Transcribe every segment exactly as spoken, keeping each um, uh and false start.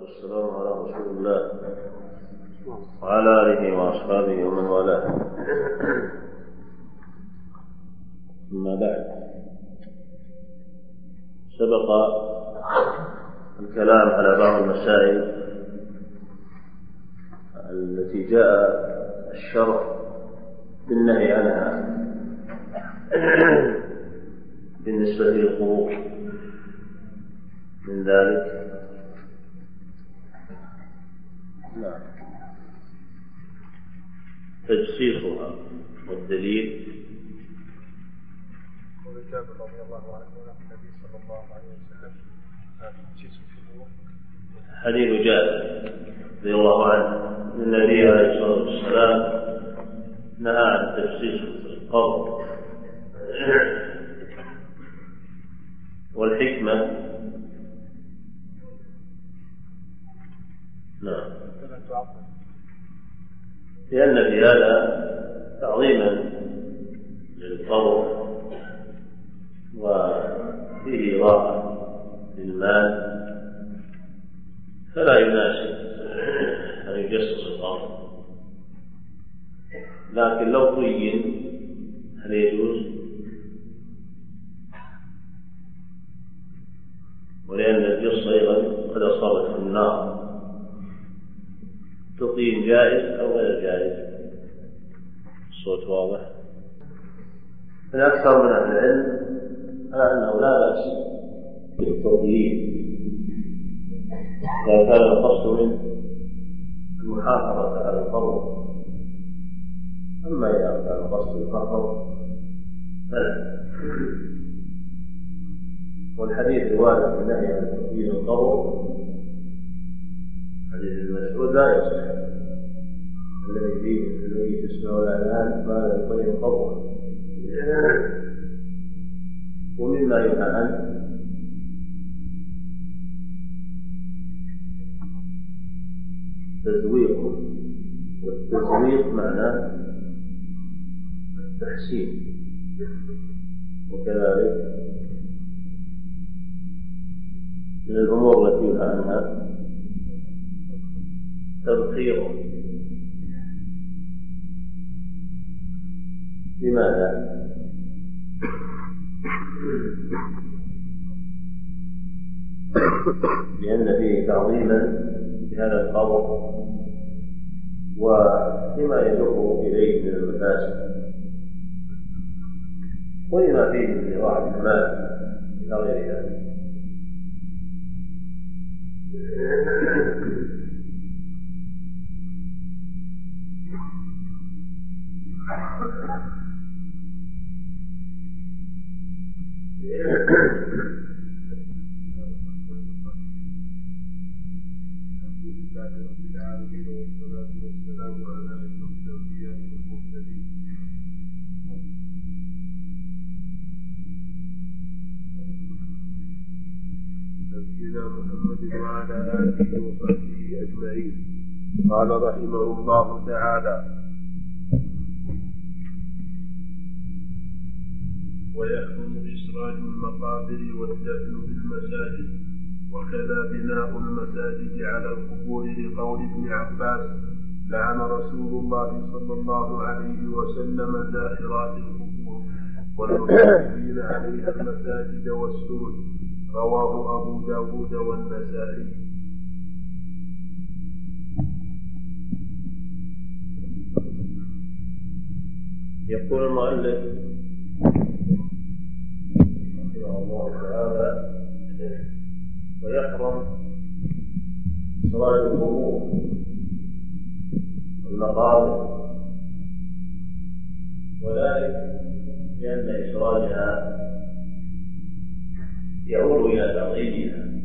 والسلام على رسول الله وعلى آله وأصحابه ومن والاه. أما بعد، سبق الكلام على بعض المسائل التي جاء الشرع بالنهي عنها بالنسبة للقبور. من ذلك نعم تجسيسها، والدليل قول جابر رضي الله عنه النبي صلى الله عليه وسلم تجسيس القبور. حديث جابر رضي الله عنه النبي عليه الصلاة والسلام نهى عن تجسيس القبر. والحكمة نعم لأن في هذا تعظيما للقبر وفيه إضافة للمال، فلا يناسب أن يجسس القبر. لكن لو طين هل يجوز؟ ولأن الجص أيضا قد أصابته النار، تطين جائز أو غير جائز؟ الصوت واضح. الأكثر من أهل العلم على أنه لا بأس بالتطيين إذا كان القصد من المحافظة على القبر. أما إذا كان القصد الفقر فلا. والحديث الوارد في النهي عن تطيين القبر حديث المسعود لا يصح، الذي فيه الذي تسمع الآن ما لا يطير القبر. ومما ينهى عنه تزويقه، والتزويق معناه التحسين، وكذلك من الأمور التي ينهى عنها تبخيره. لماذا؟ لأن فيه تعظيما بهذا القبر ولما يدعو إليه من المفاسد، ولما فيه من إضاعة المال إلى غير ذلك. والصلاة والسلام على أشرف الأنبياء والمرسلين نبينا محمد وعلى آله وصحبه أجمعين. قال رحمه الله تعالى: ويحرم إسراج المقابر والدفن بالمساجد، وكذا بناء المساجد على القبور، لقول ابن عباس: لعن رسول الله صلى الله عليه وسلم زائرات القبور والمتخذين عليها المساجد والسرج. رواه أبو داود والنسائي. يقول المؤلف رحمه الله تعالى: ويحرم إسراج القبور والمقابر، وذلك لأن إسراجها يعود إلى تعظيمها،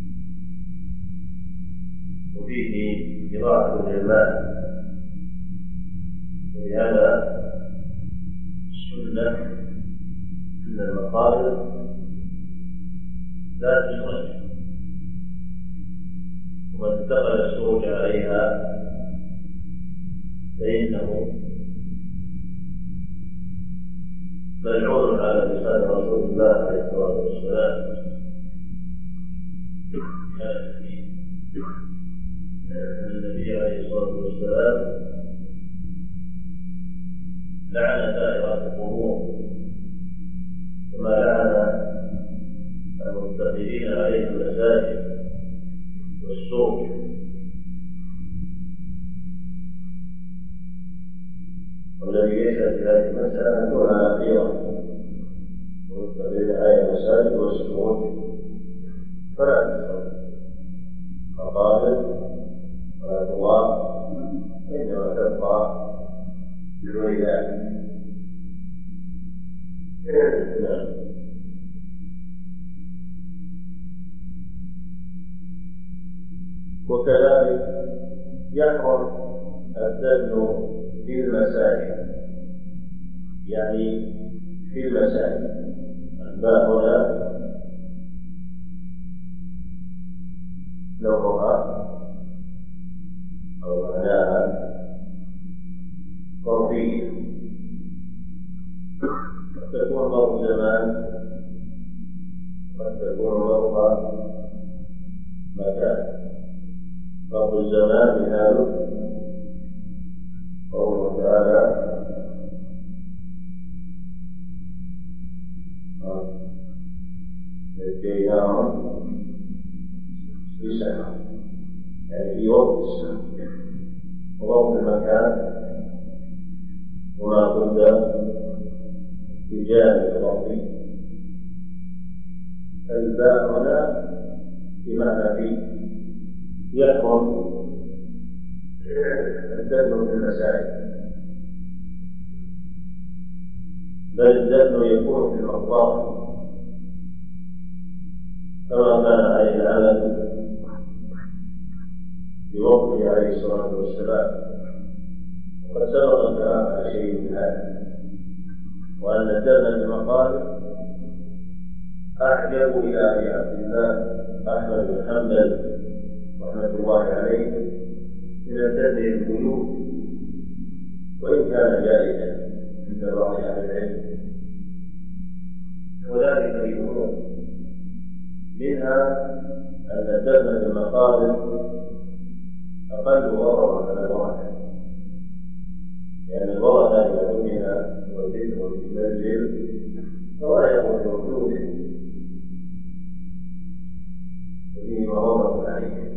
وفيه إضافة للمال، ولهذا السنة أن المقابر لا تسرج، ومن اتخذ السروج عليها فإنه ملعون على لسان رسول الله عليه الصلاة والسلام. النبي عليه الصلاة والسلام لعن سائرات القبور كما لعن المتخذين عليه المساجد والسوق. والذي يشهد في هذه المسألة أن تكون أخيرا والمتخذين عليه المساجد والسوق فلا تصل مقابل ولا تواف، إنما تبقى بدون ذلك. وكذلك يحرم الدفن في المساجد، يعني في المساجد. الباء هنا لونها أو معناها ظرفية، قد تكون ظرف زمان قد تكون ظرف مكان. ظرف الزمان مثاله قوله تعالى نجيناهم في سنة، يعني في وقت السنة. وظرف المكان وما قد بجانب ظرفي. الباء هنا بمعنى فيه يحرم الدفن في المساجد، بل الدفن يكون في المقبرة كما كان عليه العمل في وقته عليه الصلاة والسلام. وقد سبق الكلام على شيء من هذا، وأن الدفن في المقابر أعجب إلى أبي عبد الله أحمد بن حنبل رحمة الله عليه من الدفن في البيوت، وإن كان جائزا عند بعض أهل العلم، وذلك لأمور منها أن الدفن في المقابر أقل ضررا على الواحد، لأن الورثة إذا دفن والذكر في منزل فلا يكون موجودا وفيه مضرة عليه،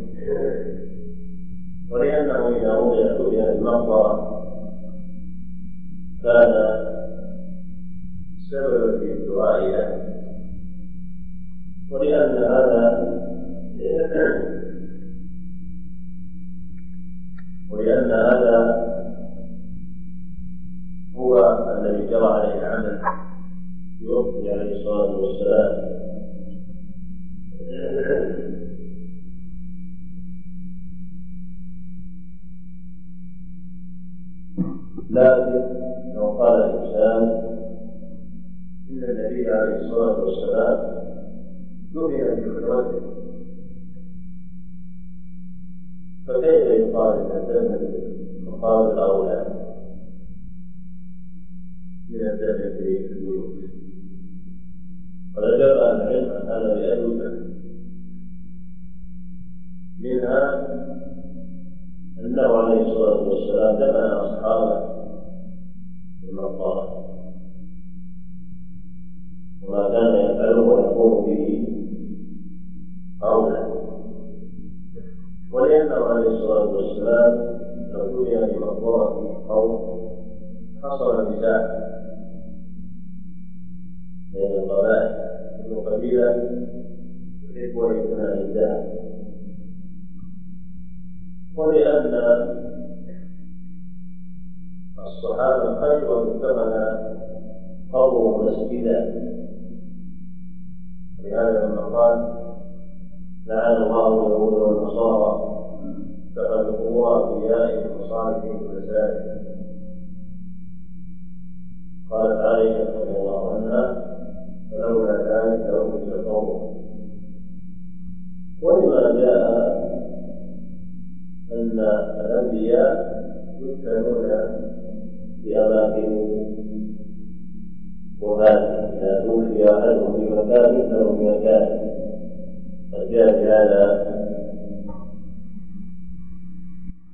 ولأنه إذا وضع دفن المقبرة كان سببا في الدعاء له، ولأن هذا ولأن هذا هو الذي جرى عليه العمل في وقته عليه الصلاة والسلام. لكن لو قال الإنسان إن النبي عليه الصلاة والسلام دفن في حجرته، فكيف يقال أن الدفن مقام الأولى من الدفن في البيوت؟ وذكر أهل العلم أن هذا لأدلة، منها أنه عليه الصلاة والسلام دفن أصحابه في المقبرة، وما كان يفعله ويقوم به أولى. ولأنه عليه الصلاة والسلام لو دفن في مقبرة قوم حصل نزاع بين القبائل، كل قبيلة يحب أن يكون عندها، ولأن الصحابة خير من اتخذ قومه مسجدا، ولهذا لما قال لعن الله اليهود والنصارى اتخذوا قبور أنبيائهم وصالحهم مساجد. قالت عائشة رضي الله عنها فلولا ذلك لوجد قومه. ولما جاء أن الأنبياء يدفنون في أماكن وفاة، إذا توفي أحدهم في مكان يدفن في مكان، قد جاء في هذا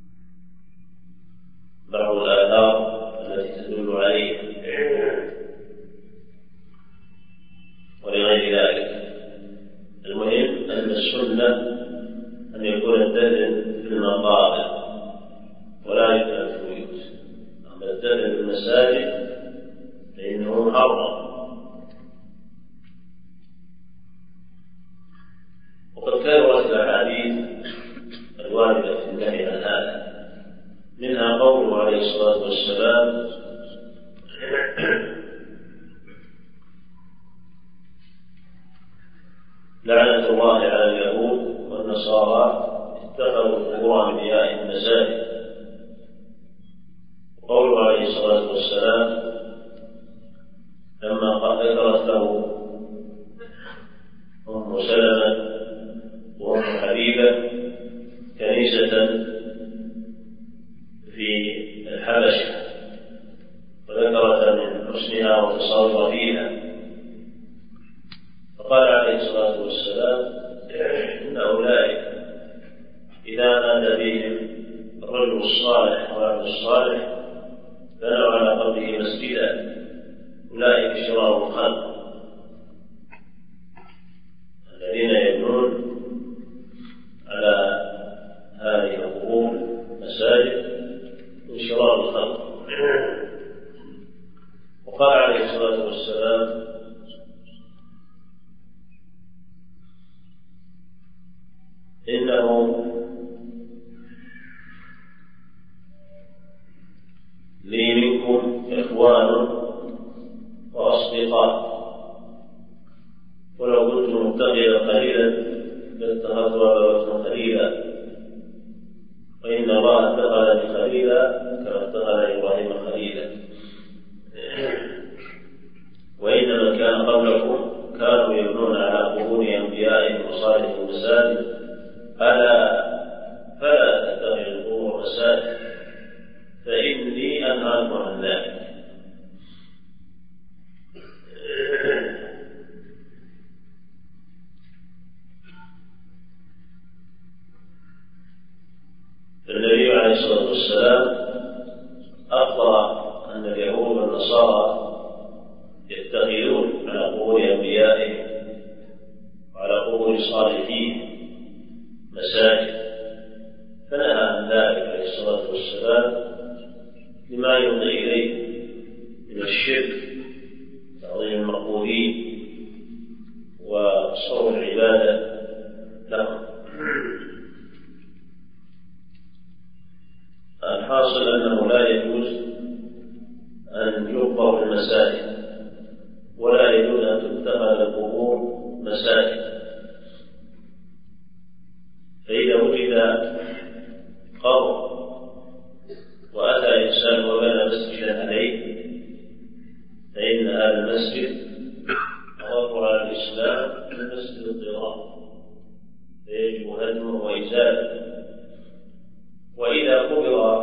قوله عليه الصلاة والسلام: لعنة الله على اليهود والنصارى اتخذوا قبور أنبيائهم مساجد. وقوله عليه الصلاة والسلام لما ذكرت له أم سلمة وأم حبيبة كنيسة في الحبشة وذكرت من حسنها وتصور فيها، فقال عليه الصلاة والسلام: إن أولئك إذا مات بهم الرجل الصالح والعبد الصالح بنوا على قبره مسجدا، أولئك شرار الخلق، الذين يبنون على هذه القبور مساجد من شرار الخلق. وقال عليه الصلاة والسلام: إنه لي منكم إخوان وأصدقاء، ولو كنت متخذا خليلا لاتخذت أبا بكر خليلا، وإن الله اتخذني خليلا كما اتخذ إبراهيم خليلا. وإن من كان قبلكم كانوا يبنون على قبور أنبيائهم وصالحهم مساجد، ألا فلا تتخذوا القبور مساجد فإني أنهاكم عن ذلك. النبي عليه الصلاة والسلام أخبر أن اليهود والنصارى يتخذون على قبور أنبيائهم وعلى قبور صالحين مساجد، فنهى عن ذلك عليه الصلاة والسلام لما يفضي إليه من الشرك تعظيم المقبورين وصرف العبادة لهم. الحاصل أنه لا يجوز أن يقبر في المساجد، ولا يجوز أن تتخذ القبور مساجد. فإذا وجد قبر وأتى إنسان وبنى مسجدا عليه فإن هذا المسجد أضاف على الإسلام من مسجد الضرار، فيجب هدمه وإزالته. وإذا قبر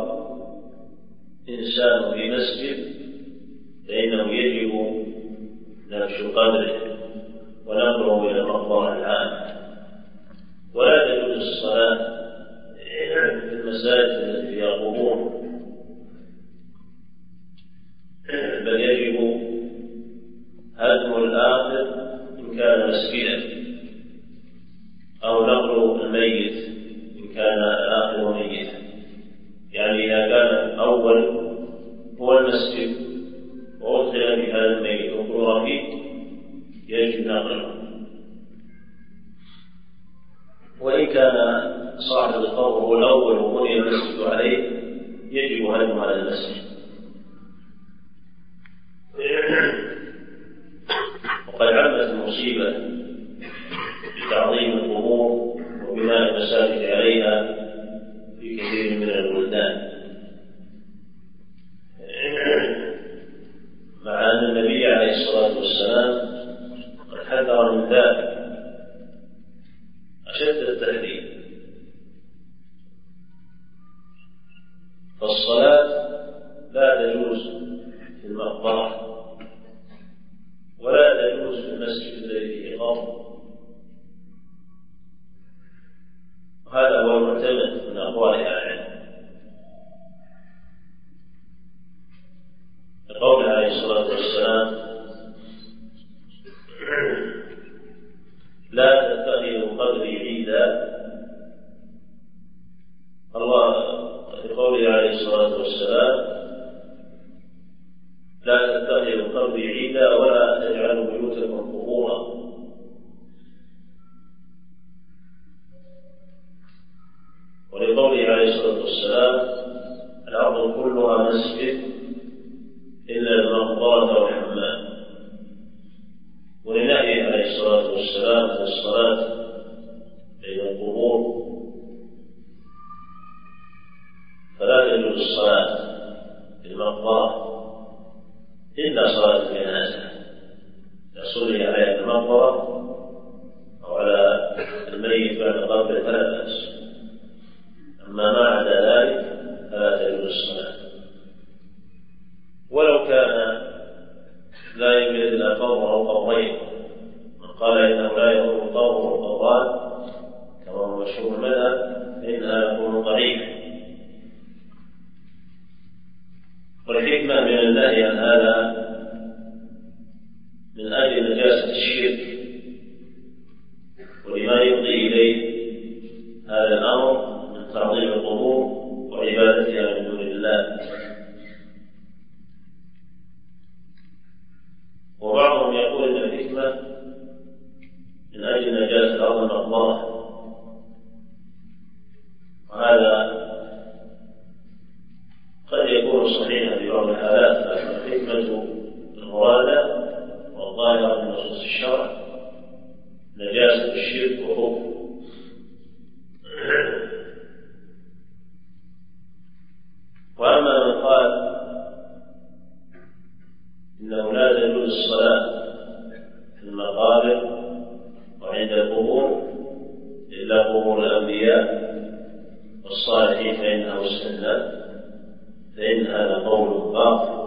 إنسان في مسجد فإنه يجب نبش قبره ونقله إلى المقبرة العامة، ولا تجوز الصلاة في المساجد التي فيها قبور، بل يجب هدم الآخر إن كان مسجدا، أو نقل الميت إن كان الآخر ميتا. يعني إذا كان الأول هو المسجد وأدخل في هذا الميت وقبر فيه يجب نقله، وإن كان صاحب القبر هو الأول وبني المسجد عليه يجب هدم هذا المسجد. وقد عمت المصيبة بتعظيم القبور وبناء المساجد عليها في كثير من البلدان، مع أن النبي عليه الصلاة والسلام قد حذر من ذلك أشد التحذير. فالصلاة لا تجوز في المقبرة ولا تجوز في المسجد الذي فيه قبر، وهذا هو المعتمد من أقوال أهل العلم. لقوله عليه الصلاة والسلام: لا تتخذوا قبري عيدا. الله في قوله عليه الصلاة والسلام: لا تتخذوا قبري عيدا ولا تجعلوا بيوتكم قبورا. ولقوله عليه الصلاة والسلام: الأرض كلها مسجد إلا المقبرة والحمام، ولنهيه عليه الصلاة والسلام عن الصلاة بين القبور، فلا تجوز الصلاة في المقبرة إلا صلاة الجنازة، يصلي على المقبرة أو على الميت بعد قبره فلا بأس، أما ما عدا ذلك فلا تجوز الصلاة. ولو كان لا يوجد إلا قبر أو قبرين، من قال إنه لا يضر قبر أو قبران كما هو مشهور المذهب فإنها يكون ضعيفا. والحكمة من النهي عن هذا من أجل نجاسة الشرك ولما يفضي إليه هذا الأمر من تعظيم القبور وعبادتها من دون الله. وبعضهم يقول إن الحكمة من أجل نجاسة أرض المقبرة، وهذا قد يكون صحيحا في بعض الحالات، لكن الحكمة المرادة والظاهرة من نصوص الشرع نجاسة الشرك وكفر. وأما من قال إنه لا تجوز الصلاة في المقابر وعند القبور إلا قبور الأنبياء والصالحين فإنها مستثنى، فإن هذا قول باطل،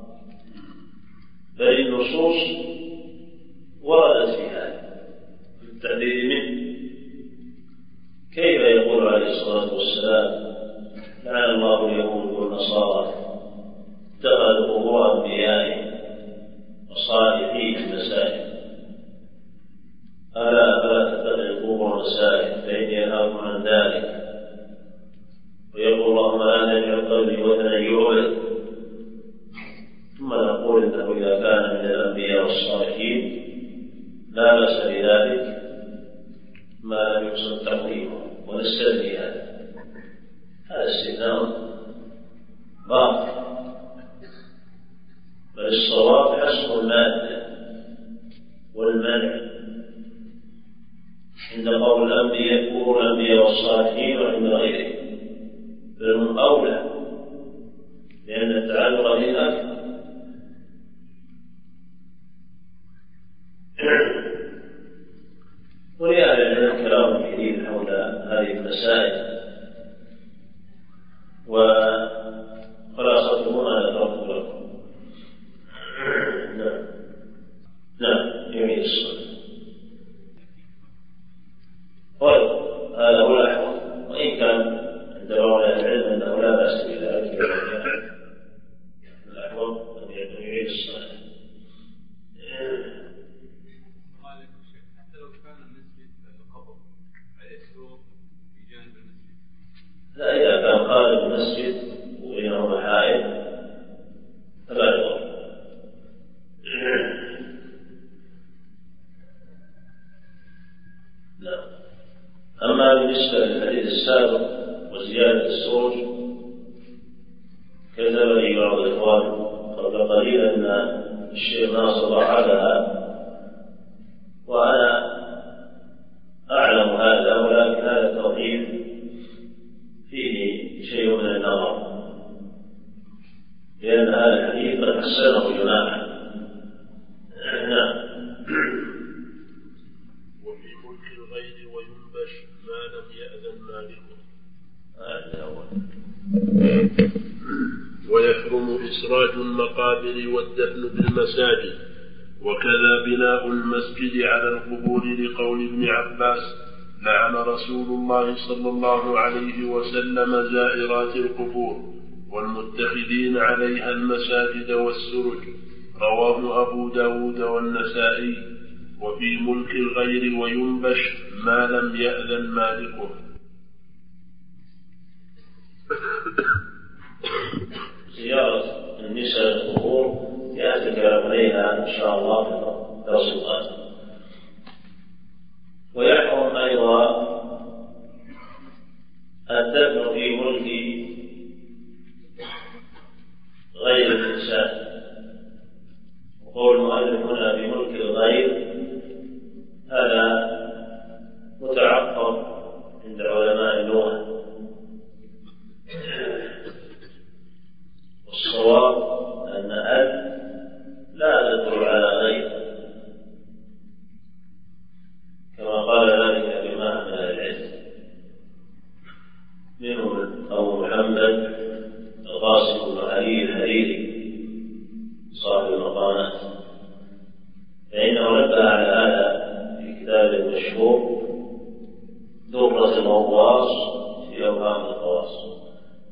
بل النصوص وردت في هذا في التحذير منه. كيف يقول عليه الصلاة والسلام لعن الله اليهود والنصارى اتخذوا قبور أنبيائهم وصالحين مساجد، ألا فلا تتخذوا قبور مساجد فإني أنهاكم عن ذلك. ويقول اللهم لا تجعل قلبي وثنا يعبد، ثم نقول إنه إذا كان من الأنبياء والصالحين لا بأس بذلك ما لم يقصد تقديمه، ونستثني هذا. هذا استثناء باطل، بل الصواب حسب المادة والمنع عند قول الأنبياء قبور الأنبياء والصالحين وعند غيرهم، بل هم أولى لأن التعلق به أكثر. ولهذا العلم كلام كثير حول هذه المسائل، وخلاصته ما ذكرت لكم. نعم نعم يمين الصلاة هذا هو الأحوط، وإن كان عند بعض العلم أنه لا بأس بذلك، الأحوط أن يعيد الصلاة. لا، إذا كان خارج المسجد وبينهما حائط فلا يضر. لا. أما بالنسبة للحديث السابق وزيادة السروج، كذبني بعض الإخوان قبل قليل أن الشيخ ناصر ضحكها، وأنا أعلم هذا، ولكن هذا التضعيف فيه شيء من النظر، لأن هذا الحديث قد حسنه جماعة. نعم. وفي ملك الغير وينبش ما لم يأذن مالكه. هذا هو. ويحرم إسراج المقابر والدفن بالمساجد، وكذا بناء المسجد على القبور، لقول ابن عباس لعن رسول الله صلى الله عليه وسلم زائرات القبور والمتخذين عليها المساجد والسرج. رواه أبو داود والنسائي. وفي ملك الغير وينبش ما لم يأذن مالكه. زيارة النساء القبور يأتي الكلام عليها إن شاء الله في الدرس القادم. ويحرم أيضا الدفن في ملك غير الإنسان. وقول المؤلف هنا بملك الغير هذا متعقب عند علماء اللغة، والصواب أن أل لا تدل على غير، كما قال ذلك جماعة من العلم منهم أبو محمد القاسم بن علي الهريري صاحب المقامات، فإنه نبه على هذا في كتابه المشهور درة الغواص في أوهام الخواص.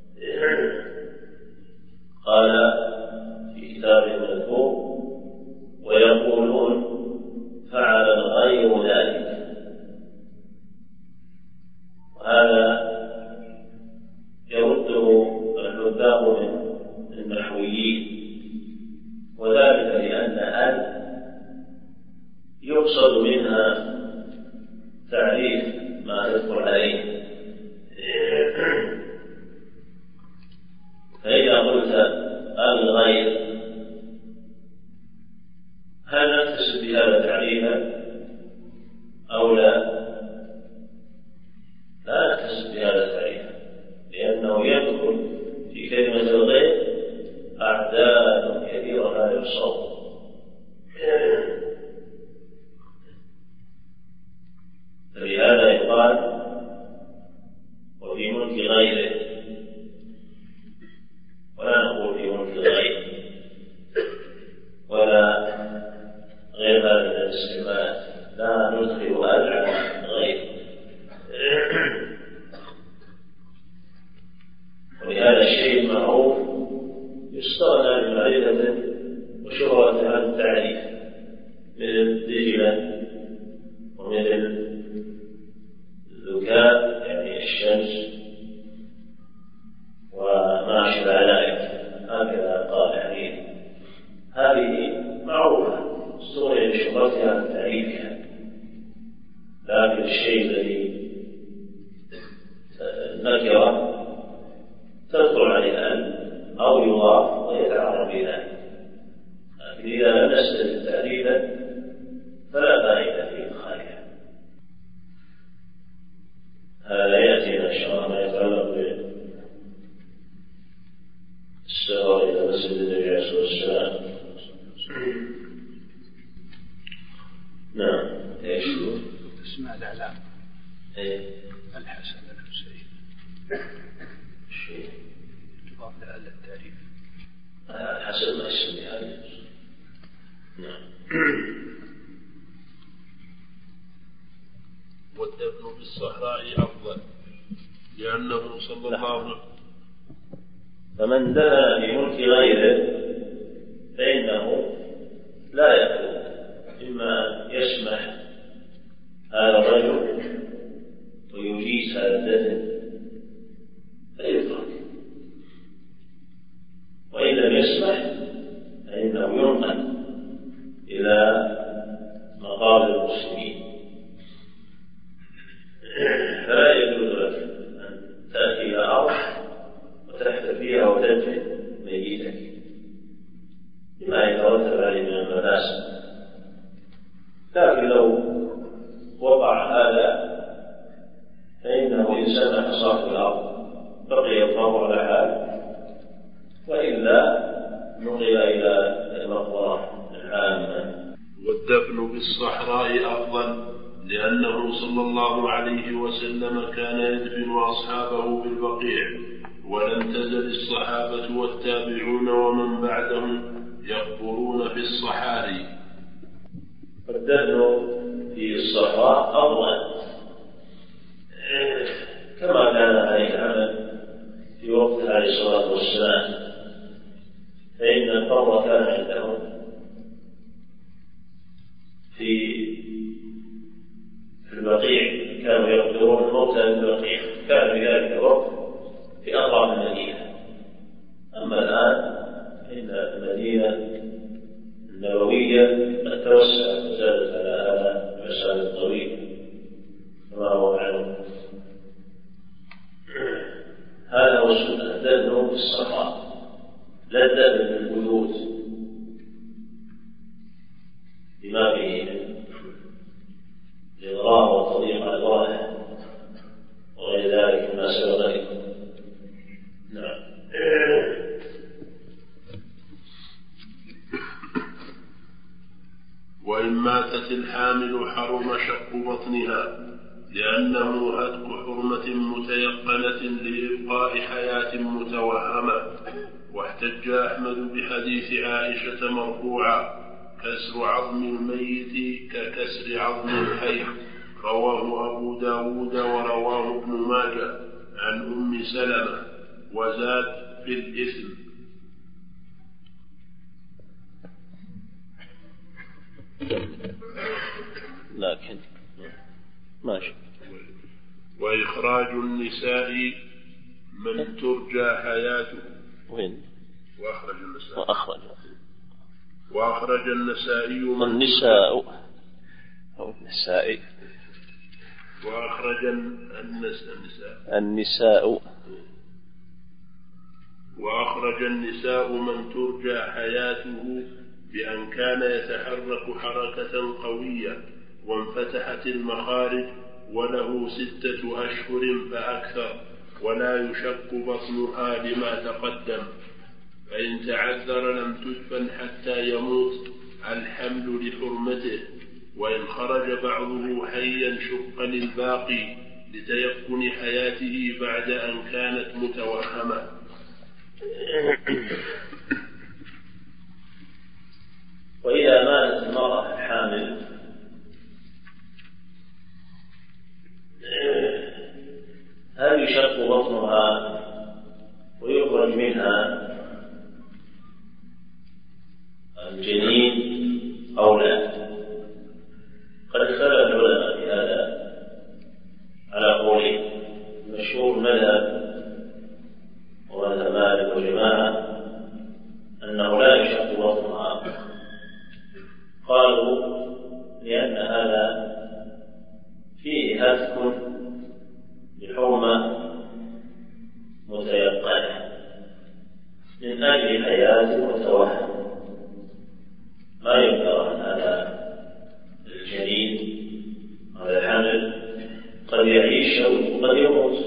قال في كتابه المذكور: ويقولون فعل الغير ذلك. وهذا يرده الحذاق من النحويين، وذلك لأن أن يقصد منها تعريف ما يدخل عليه. فإذا قلت الغير هل نقتصد بهذا تعريفا أو لا؟ لا نقتصد بهذا تعريفا، لأنه يدخل في كلمة الغير أعداد كثيرة لا يحصى. فلهذا يقال وفي ملك غيره، ولا نقول في ملك الغير ولا غير هذا من الاستعمالات، لا ندخل أل على غير. ولهذا الشيء المعروف يستغنى بمعرفة وشهرة عن التعريف، مثل دجلة ومثل ذكاء يعني الشمس وما شابه ذلك، هكذا قال يعني هذه معروفة استغني بشهرتها عن تعريفها. لكن الشيء الذي نكرة تدخل عليه أن أو يضاف ويتعرف بذلك، لكن إذا لم نستدل تعريفا فلا فائدة في إدخالها. هذا يأتينا إن شاء الله ما يتعلق بالسفر إلى مسجد النبي عليه الصلاة والسلام. نعم. ايش هو؟ اسماء الأعلام. ايه؟ الحسن الحسين. شيء تضاف لها التعريف. الحسن ما اسمي هذا. نعم. والدفن بالصحراء أفضل لأنه صلى الله عليه وسلم فمن دنا بملك غيره فإنه لا يخلو، إما أن يسمح هذا الرجل ويجيز هذا الدفن فيترك، وإن لم يسمح فإنه ينقل إلى مقابر المسلمين. فلا يجوز لك أن تأتي إلى أرض وتحت فيها وتدفن ميتك بما يترتب عليه من المفاسد. لكن لو وقع هذا فإنه إن سمح صاحب الأرض بقي الطور على حال، وإلا نقل إلى المقبرة العامة. والدفن بالصحراء أفضل لأنه صلى الله عليه وسلم كان يدفن أصحابه بالبقيع، ولم تزل الصحابة والتابعون ومن بعدهم يقبرون في الصحاري. فالدفن في الصحراء أفضل كما كان عليه العمل في وقت عليه الصلاة والسلام، فإن القبر كان عندهم في البقيع، كانوا يقبرون الموتى في البقيع، كان في ذلك الوقت في أطراف المدينة. أما الآن إن المدينة النبوية قد توسعت وزادت على هذا المسافة الطويلة كما هو معلوم. هذا هو السنة، الدفن في الصحراء، لذة بالبيوت بما فيه من الإغراء والتضييق على الواحد وغير ذلك مما سبق لكم. نعم. وإن ماتت الحامل حرم شق بطنها لأنه هتك حرمة متيقنة لإبقاء حياة متوهمة. واحتج أحمد بحديث عائشة مرفوعا: كسر عظم الميت ككسر عظم الحي، رواه أبو داود ورواه ابن ماجه عن أم سلمة، وزاد في الإثم. لكن ماشي. وإخراج النساء من ترجى حياته. وين؟ وأخرج النساء. وأخرج وأخرج النسائي من النساء أو النساء. وأخرج النساء النساء وأخرج النساء من ترجى حياته بأن كان يتحرك حركة قوية وانفتحت المخارج وله ستة أشهر فأكثر، ولا يشق بطنها لما تقدم. فإن تعذر لم تدفن حتى يموت الحمل لحرمته، وإن خرج بعضه حيا شق للباقي لتيقن حياته بعد أن كانت متوهمة. وإذا ماتت المرأة الحامل هل يشق بطنها ويخرج منها الجنين أو لا؟ قد اختلف العلماء في هذا على قولين. مشهور مذهب ومذهب مالك وجماعة أنه لا يشق بطنها، قالوا لأن هذا فيه هتك بحرمة متيقنة من أجل حياة متوهم. ما ينكر أن هذا الجنين هذا الحمل قد يعيش وقد يموت،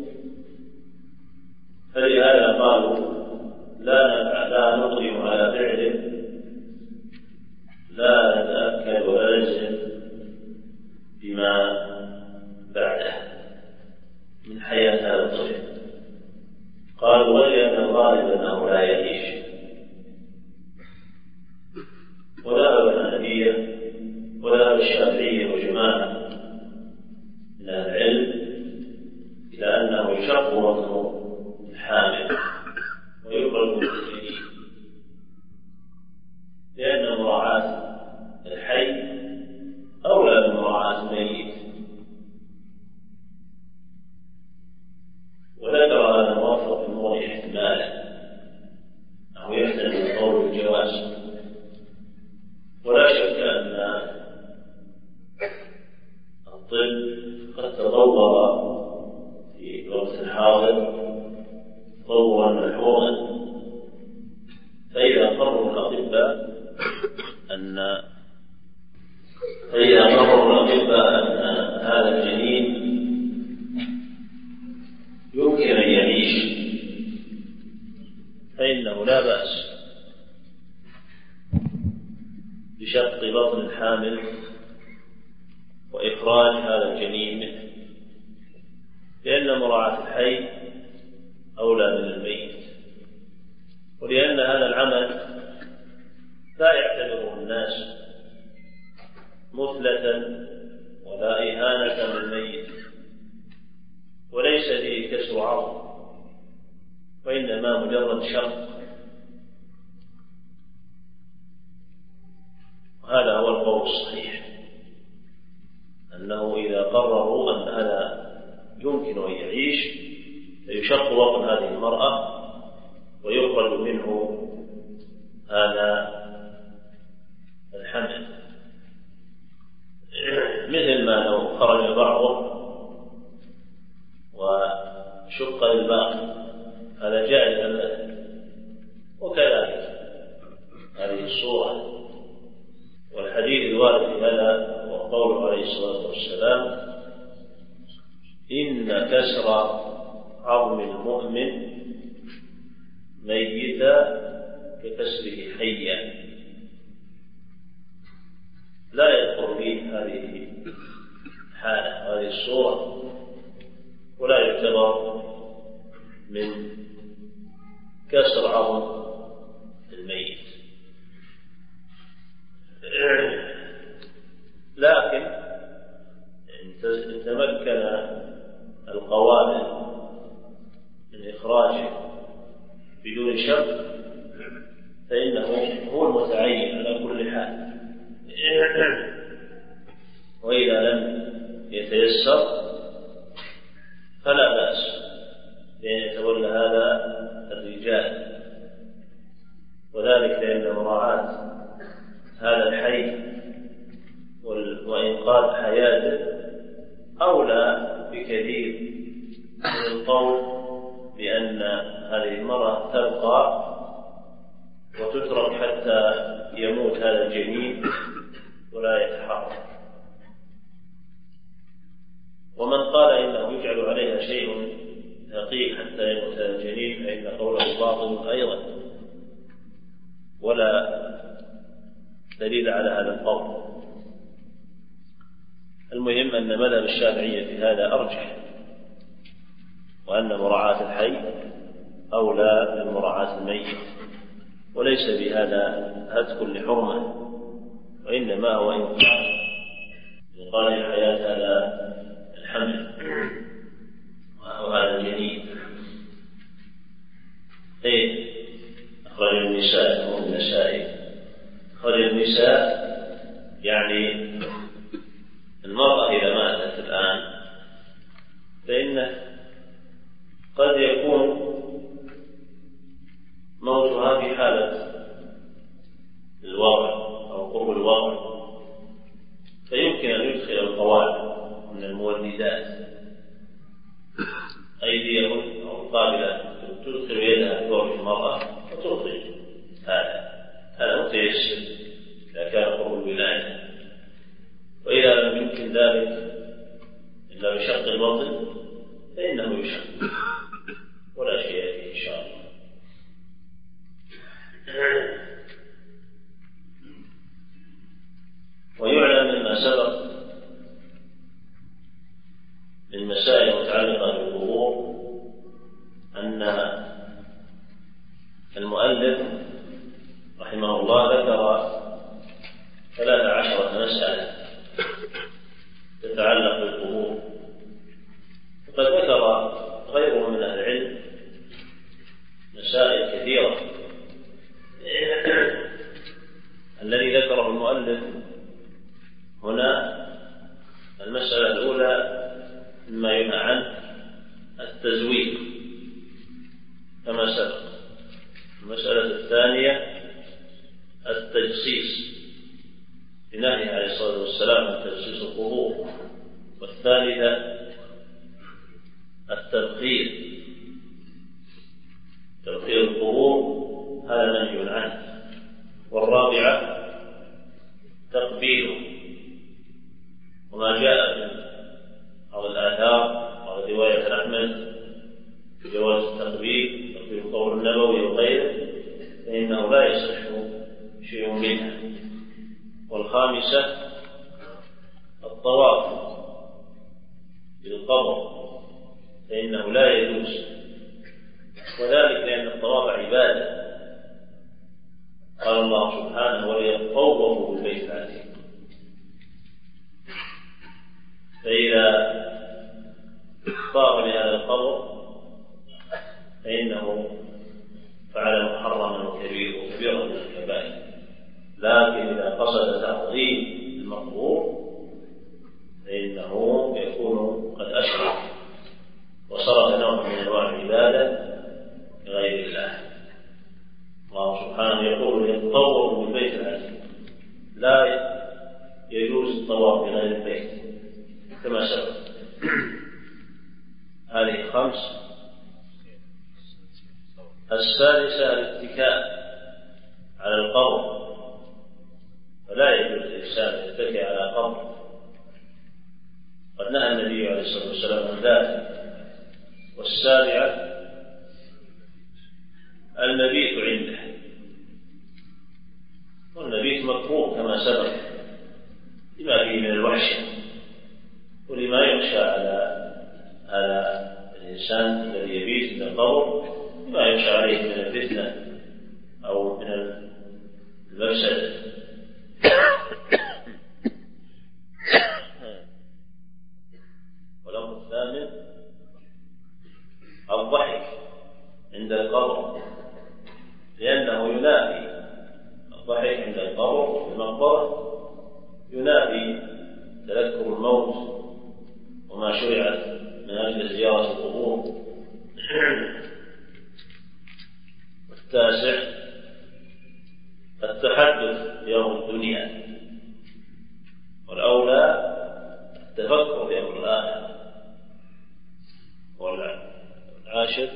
فلهذا قالوا لا لا نقدم على فعله، لا نتأكد ولا نجزم بما بعده من حياة هذا الطفل. قالوا ولأن الغالب أنه لا يعيش. وذهب الحنفية وذهب الشافعية وجماعة من العلم إلى أنه يشق بطن الحامل ويخرج من الجنين، لأن مراعاة الحي أولى من مراعاة الميت. وذكر هذا الموفق في الموضع احتمالا أنه يحتمل قول الجواز. ولا شك أن الطب قد تطور في الوقت الحاضر تطورا ملحوظا، فإذا قرروا الأطباء أن فإذا قرروا الأطباء أن هذا الجنين يمكن أن يعيش فإنه لا بأس بشق بطن الحامل وإخراج هذا الجنين منه، لأن مراعاة الحي أولى من الميت، ولأن هذا العمل لا يعتبره الناس مثلة ولا إهانة للميت، وليس فيه كسر عظم، وإنما مجرد شق. وهذا هو القول الصحيح، أنه إذا قرروا أن هذا يمكن أن يعيش فيشق بطن هذه المرأة ويخرج منه هذا الحمل، مثل ما لو خرج بعضه وشق للباقي، هذا جائز له. وكذلك كسر عظم المؤمن ميتا ككسره حيا، لا يذكر فيه هذه الحالة هذه الصورة، ولا يعتبر من كسر عظم الميت. لكن إن تمكن القوائم من إخراجه بدون شك فإنه هو المتعين على كل حال، وإذا لم يتيسر فلا بأس بأن يتولى هذا الرجال، وذلك لأن مراعاة هذا الحي وإنقاذ حياته أولى بكثير من القول بأن هذه المرأة تبقى وتترك حتى يموت هذا الجنين ولا يتحرك. ومن قال إنه يجعل عليها شيء ثقيل حتى يموت هذا الجنين فإن قوله باطل أيضا، ولا دليل على هذا القول. المهم أن مذهب الشافعية في هذا أرجح، وأن مراعاة الحي أولى من مراعاة الميت، وليس بهذا هتك لحرمة، وإنما هو إنقاذ الحياة على الحمل وهذا الجنين. إيه أخرج النساء ومن النساء أخرج النساء يعني المرأة إذا ماتت الآن فإنه قد يكون موتها في حالة الوضع أو قرب الوضع، فيمكن أن يدخل القوائم من المولدات أيديهن أو القابلة تدخل يدها في فرج المرأة وتخرج، هذا هذا متيسر إذا كان قرب الولادة. وإذا لم يمكن ذلك إلا بشق البطن فإنه يشق ولا شيء فيه إن شاء الله. ويعلم مما سبق من مسائل متعلقة بالقبور أن المؤلف رحمه الله ذكر ثلاث عشرة مسألة تتعلق بالقبور، وقد ذكر غيره من أهل العلم مسائل كثيرة. الذي ذكره المؤلف هنا المسألة الأولى مما ينهى عنه التزويق كما سبق، المسألة الثانية التجسيس بنهي عليه الصلاة والسلام عن تجسيس القبور، والثالثة التبخير تبخير القبور هذا منهي عنه، والرابعة تقبيله، وما جاء من بعض الآثار وعلى رواية أحمد في جواز التقبيل تقبيل القبر النبوي وغيره فإنه لا يصح شيء منها. والخامسة الطواف بالقبر فإنه لا يجوز، وذلك لأن الطواف عبادة، قال الله سبحانه وليطوفوا بالبيت العتيق. فإذا طاف بهذا القبر فإنه فعل محرما وكبير وكبيرا من الكبائر، لكن إذا قصد تعظيم المقبور فإنه يكون قد أشرك وصرف نوع من أنواع العبادة لغير الله. الله سبحانه يقول يتطوف بالبيت العتيق، لا يجوز الطواف بغير البيت كما سبق. هذه خمس. السادسة الاتكاء على القبر، فلا يجوز الإنسان يتكئ على قبر، قد نهى النبي عليه الصلاة والسلام عن ذلك والسابعة المبيت عنده، والمبيت مكروه كما سبق لما فيه من الوحشة ولما يخشى على على الإنسان الذي يبيت من القبر، لما يخشى عليه من الفتنة أو من المفسدة. والأمر الثامن الضحك عند القبر، لأنه ينافي الضحك عند القبر في المقبرة ينافي تذكر الموت وما شرع من أجل زيارة القبور. التاسع التحدث بأمر الدنيا، والأولى التفكر بأمر الآخرة. والعاشر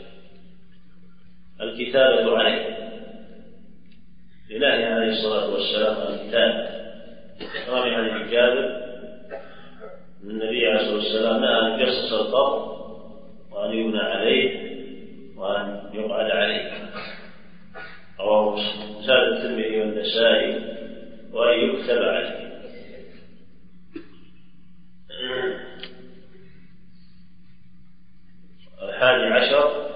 الكتابة عليه، لله عليه الصلاة والسلام عن الكتابة، كما في حديث جابر أن النبي عليه الصلاة والسلام نهى أن يجسس القبر وأن يبنى عليه وأن يقعد عليه، رواه مسلم الترمذي والنسائي، وأن يكتب عليه. الحادي عشر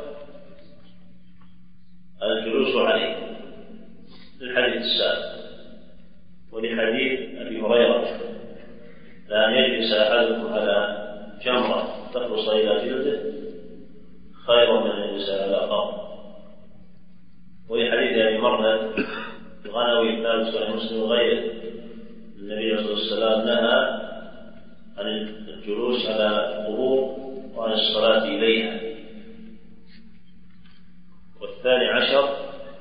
الجلوس عليه، للحديث السابق ولحديث أبي هريرة لأن يجلس أحدكم على جمرة تخلص إلى جلده خير من أن يجلس على قبر. ولحديث أبي مرة الغنوي الثالث صحيح مسلم وغيره النبي عليه الصلاة والسلام نهى عن الجلوس على القبور وعن الصلاة إليها. والثاني عشر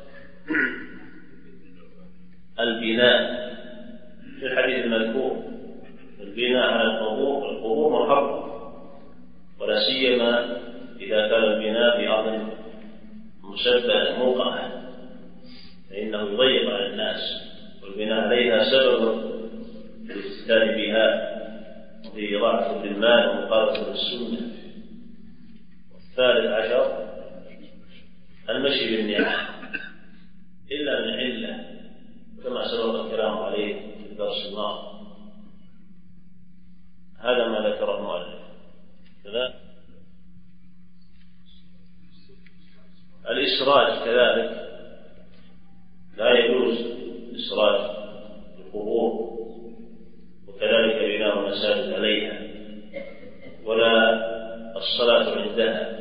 البناء، في الحديث المذكور البناء على القبور القبور محرم، ولا سيما إذا كان البناء في أرض مسبة موقعة، فإنه يضيق على الناس، والبناء عليها سبب في الاستدلال بها وفي إضاعة للمال ومقاربة للسنة. والثالث عشر المشي بالنعال إلا من علة، كما سبق الكلام عليه في الدرس الماضي. هذا ما ذكره المؤلف. كذا الإسراج كذلك لا يجوز إسراج القبور، وكذلك بناء المساجد عليها، ولا الصلاة عندها.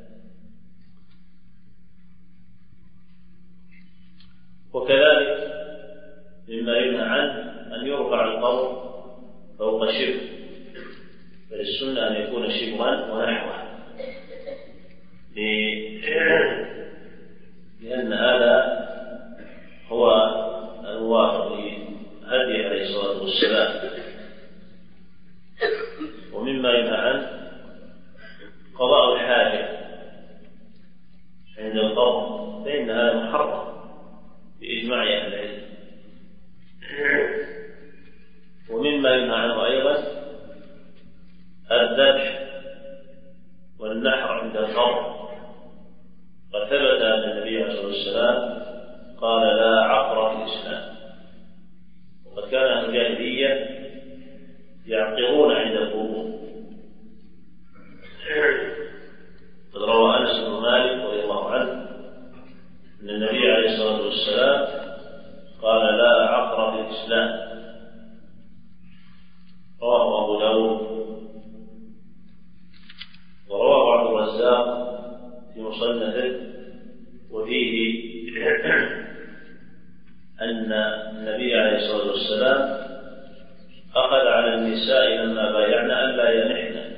وكذلك مما ينهى عنه أن يرفع القبر فوق شبر، بل السنة أن يكون شبرا ونحوه، لأن هذا هو الموافق لهدي عليه الصلاة والسلام. ومما ينهى عنه قضاء الحاجة عند القبر، فإن هذا محرم بإجماع أهل العلم. ومما ينهى عنه أيضا الذبح والنحر عند القبر، وثبت أن النبي عليه الصلاة والسلام قال لا عقر في الإسلام. وقد كان أهل الجاهلية يعقرون عند القبور. قد روى أنس بن مالك رضي الله عنه أن النبي عليه الصلاة والسلام قال لا عقر في الإسلام، رواه أبو داود. ورواه عبد الرزاق في مصنفه وفيه أن النبي عليه الصلاة والسلام أخذ على النساء لما بايعنا ألا ينحن،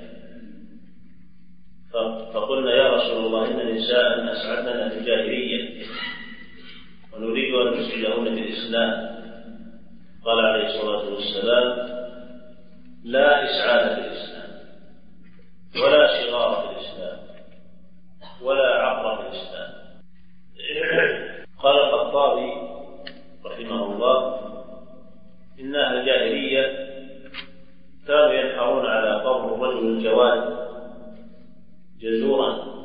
فقلنا يا رسول الله إن نساء أسعدنا في الجاهلية ونريد أن نسعدهن في الإسلام. قال عليه الصلاة والسلام لا إسعاد في الإسلام، ولا صغار في الإسلام، ولا عقر في الإسلام. قال الخطابي رحمه الله إن أهل الجاهلية كانوا ينحرون على قبر الرجل الجواد جزورا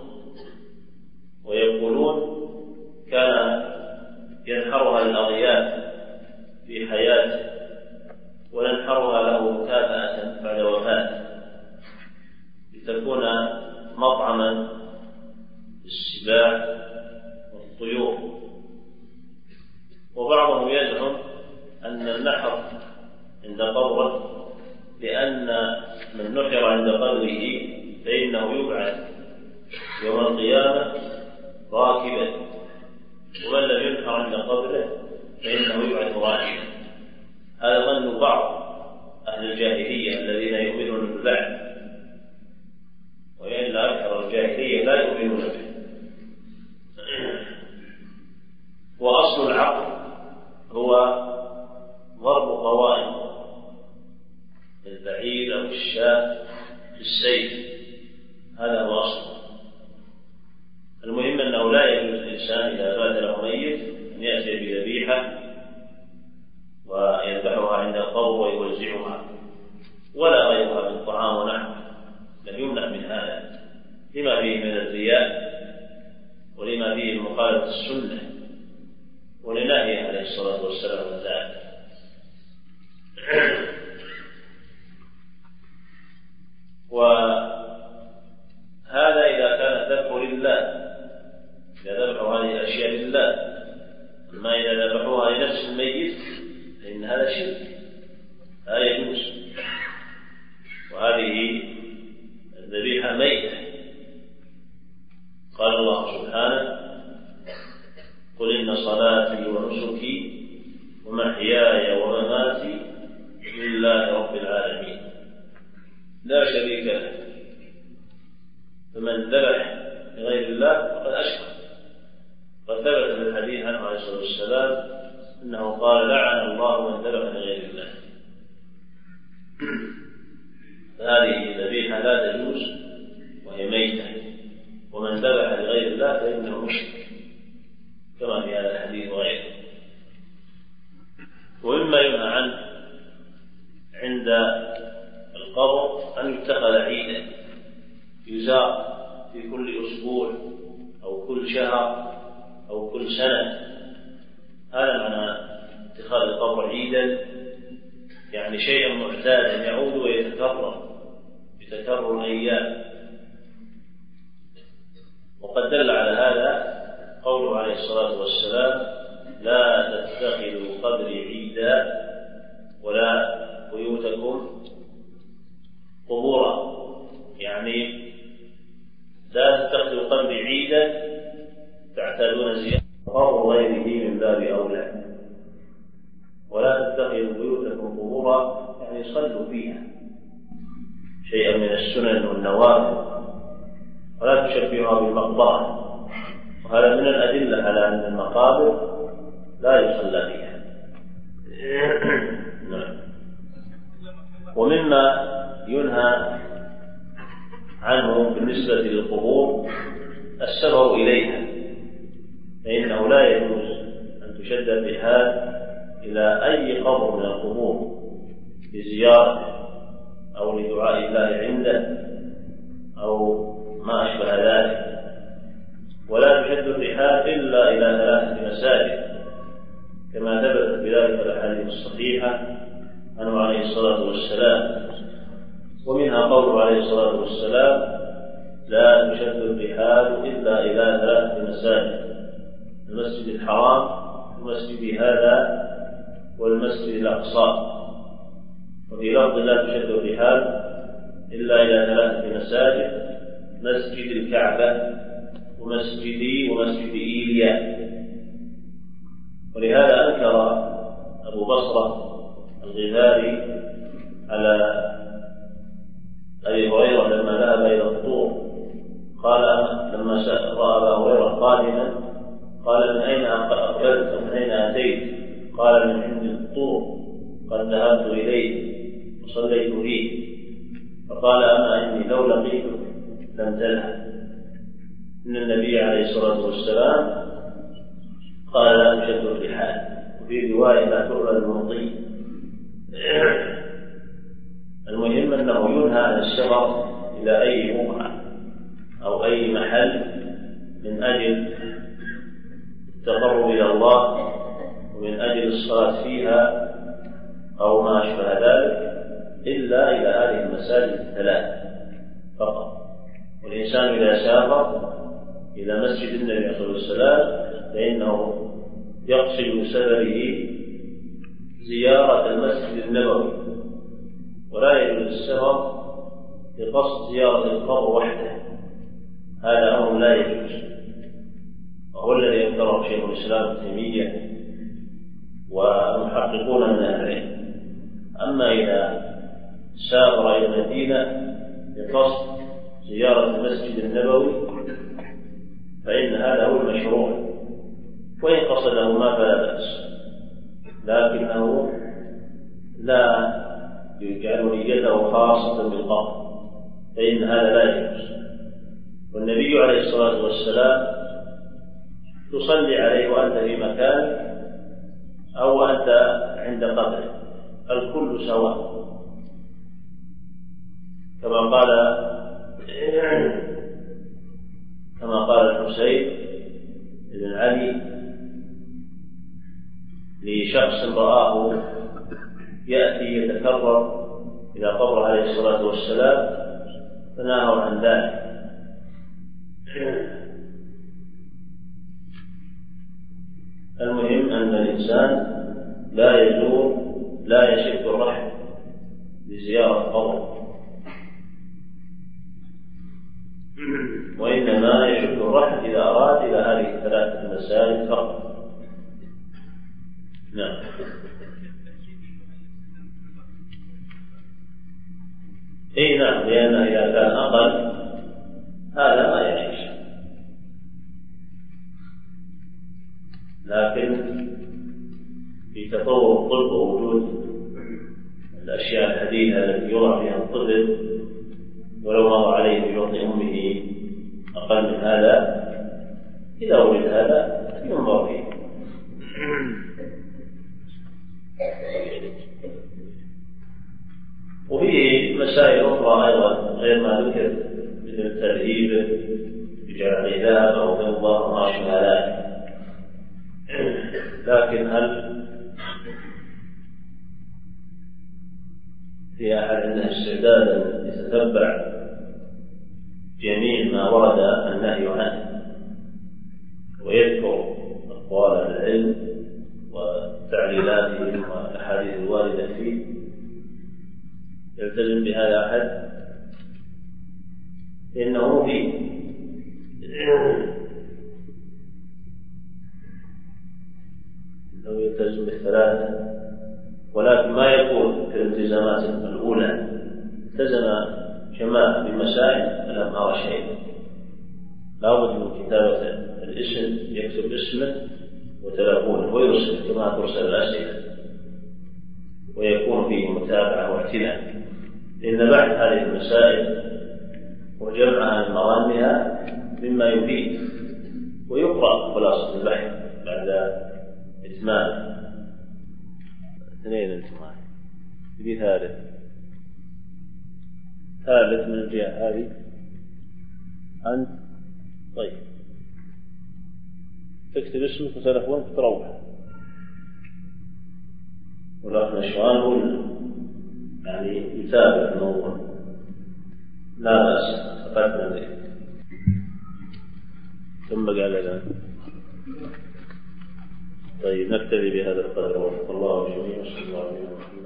السباع والطيور. وبعضهم يزعم أن النحر عند قبره لأن من نحر عند قبره فإنه يبعث يوم القيامة راكبا، ومن لم ينحر عند قبره فإنه يبعث راكبا. هذا ظن بعض أهل الجاهلية الذين يؤمنون بالبعث، وإلا أكثر الجاهلية لا يؤمنون به. وأصل العقل هو ضرب قوائم البعير أو الشاة بالسيف، هذا هو أصله. المهم أنه لا يجوز للإنسان إذا مات له ميت أن يأتي بذبيحة ويذبحها عند القبر ويوزعها، ولا غيرها من الطعام ونحوه، بل يمنع من هذا لما فيه من الرياء ولما فيه من مخالفة السنة ولنهي عليه الصلاة والسلام عن ذلك. وهذا إذا كان الذبح لله، إذا ذبحوا هذه الأشياء لله. أما إذا ذبحوها لنفس الميت فإن هذا شرك لا يجوز، وهذه الذبيحة ميتة. قال الله سبحانه: قل إن صلاتي ونسكي ومحياي ومماتي لله رب العالمين لا شريك له، فمن ذبح لغير الله فقد أشرك. قد ثبت في الحديث عنه عليه الصلاة والسلام أنه قال: لعن الله من ذبح لغير الله. فهذه الذبيحة لا تجوز وهي ميتة، ومن ذبح لغير الله فإنه مشرك كما في هذا الحديث وغيره. ومما ينهى عنه عند القبر أن يتخذ عيدا يزار في كل أسبوع أو كل شهر أو كل سنة. هذا معنى اتخاذ القبر عيدا، يعني شيئا معتادا يعود ويتكرر يتكرر الأيام. وقد دل على هذا قوله عليه الصلاة والسلام: لا تتخذوا قبري عيدا ولا بيوتكم قبورا. يعني لا تتخذوا قبري عيدا تعتادون زيادة، قبر غيره من باب أولى. ولا تتخذوا بيوتكم قبورا يعني صلوا فيها شيئا من السنن والنوافل، ولا تشبهها بالمقبرة. وهذا من الأدلة على أن المقابر لا يصلى فيها. ومما ينهى عنه بالنسبة للقبور السفر إليها، فإنه لا يجوز أن تشد الرحال إلى أي قبر من القبور لزيارته أو لدعاء الله عنده أو ما أشبه ذلك. ولا تشد الرحال إلا إلى ثلاثة مساجد كما ثبت بذلك الأحاديث الصحيحة عنه عليه الصلاة والسلام. ومنها قوله عليه الصلاة والسلام: لا تشد الرحال إلا إلى ثلاثة مساجد: المسجد الحرام ومسجد هذا والمسجد الأقصى. وفي لفظ: لا تشد الرحال إلا إلى ثلاثة مساجد: مسجد الكعبة ومسجدي ومسجد إيليا. ولهذا أنكر أبو بصرة الغفاري على أبي هريرة لما ذهب إلى الطور، قال لما رأى أبا هريرة قادما قال: من أين أقبلت ومن أين أتيت؟ قال: من عند الطور، قد ذهبت إليه وصليت فيه. فقال: أما إني لو لقيتك لم تذهب. إن النبي عليه الصلاة والسلام قال: لا تشد الرحال. وفي رواية: لا تؤمن المطيع. المهم أنه ينهى عن السفر إلى أي بقعة أو أي محل من أجل التقرب إلى الله ومن أجل الصلاة فيها أو ما أشبه ذلك، إلا إلى هذه المساجد الثلاث فقط. والإنسان إذا سافر إلى مسجد النبي عليه الصلاة والسلام فإنه يقصد بسببه زيارة المسجد النبوي، ولا يجوز السفر بقصد زيارة القبر وحده، هذا أمر لا يجوز، وهو الذي ذكره شيخ الإسلام ابن تيمية والمحققون من أهل العلم. أما إذا سافر إلى المدينة بقصد زيارة المسجد النبوي فإن هذا هو المشروع، وإن قصده ما فلا بأس، لكنه لا يجعل نيته خاصة بالقبر، فإن هذا لا يجوز. والنبي عليه الصلاة والسلام تصلي عليه وأنت في مكانك أو أنت عند قبره، الكل سواء، كما قال كما قال الحسين بن علي لشخص رآه يأتي يتكرر إلى قبر عليه الصلاة والسلام فنهوا عن ذلك. المهم أن الإنسان لا يزور لا يشد الرحم لزيارة قبر، وإنما يشد الرحم إذا أراد إلى هذه الثلاثة المسائل فقط. نعم. اي نعم، لأن إذا كان أقل هذا ما يعيش، لكن في تطور الطب ووجود الأشياء الحديثة التي يوضع فيها الطفل ولو مر عليه في بطن أمه أقل من هذا، إذا وجد هذا ينظر فيه. وفيه مسائل أخرى أيضا غير ما ذكر، مثل الترهيب يجعل عليه ذهب أو فضة وما شابه ذلك، لكن هل في أحد عنده استعداد أن يتتبع جميع ما ورد النهي عنه ويذكر أقوال العلم وتعليلاتهم والأحاديث الواردة فيه؟ يلتزم بهذا أحد؟ إنه مفيد، إنه يلتزم بالثلاثة، ولكن ما يكون كالالتزامات الأولى التزم جماعة بمسائل لم أرى شيء، لا بد من كتابة الاسم، يكتب اسمه وتلفونه ويرسل كما ترسل الأسئلة، ويكون فيه متابعة واعتناء، لأن بحث هذه المسائل وجمعها من مرامها مما يفيد، ويقرأ خلاصة البحث بعد إتمام اثنين التمام. في ثالث ثالث من الجهة هذه أنت طيب تكتب اسمك وتلفونك تروح، والأخ نشوان يعني يتابع الموضوع لا بأس فقدنا ذلك. ثم قال الآن طيب نكتفي بهذا القدر، والله جميع.